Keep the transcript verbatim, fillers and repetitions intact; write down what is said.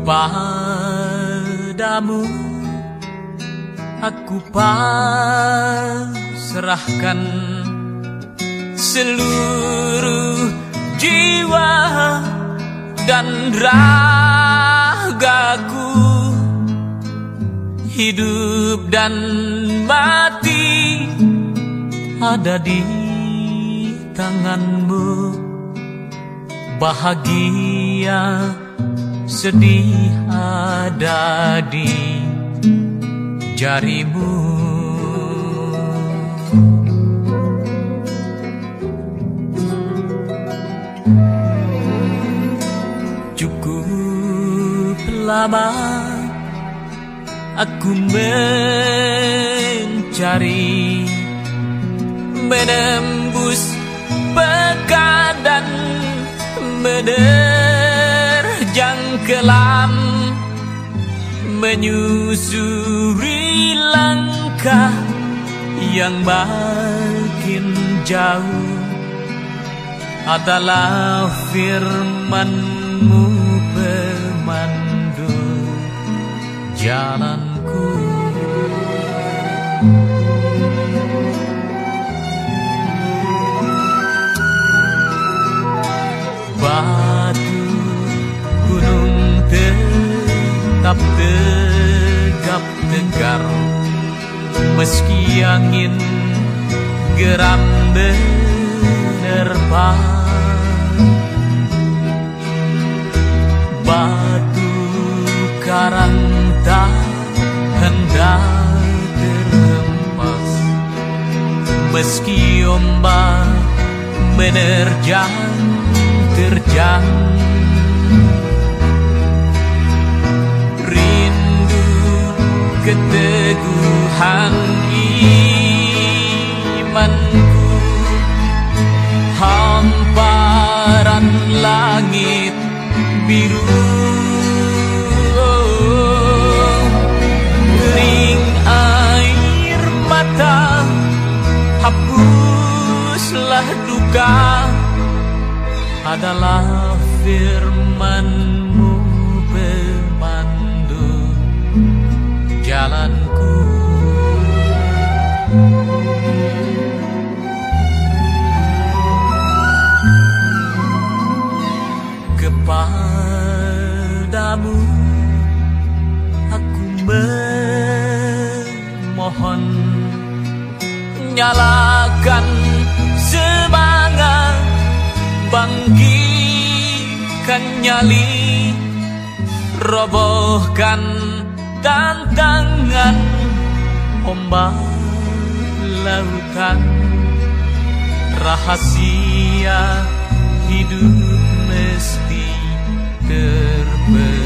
Kepadamu aku pasrahkan seluruh jiwa dan ragaku, hidup dan mati ada di tanganmu, bahagia sedih ada di jarimu. Cukup lama aku mencari, menembus pekan dan menerjang kelam, menyusuri langkah yang makin jauh. Adalah firman-Mu pemandu jalanku. Batu gunung tetap tegap tegar, meski angin geram menerpa. Batu karang tak hendak terhempas, meski ombak menerjang terjang. Rindu keteguhan imanku, hamparan langit biru, kering air mata, hapuslah duka. Adalah firman-Mu pemandu jalanku. Kepadamu aku memohon, nyalakan semangat, bangkitkan nyali, robohkan tantangan ombak lautan. Rahasia hidup mesti terbenam.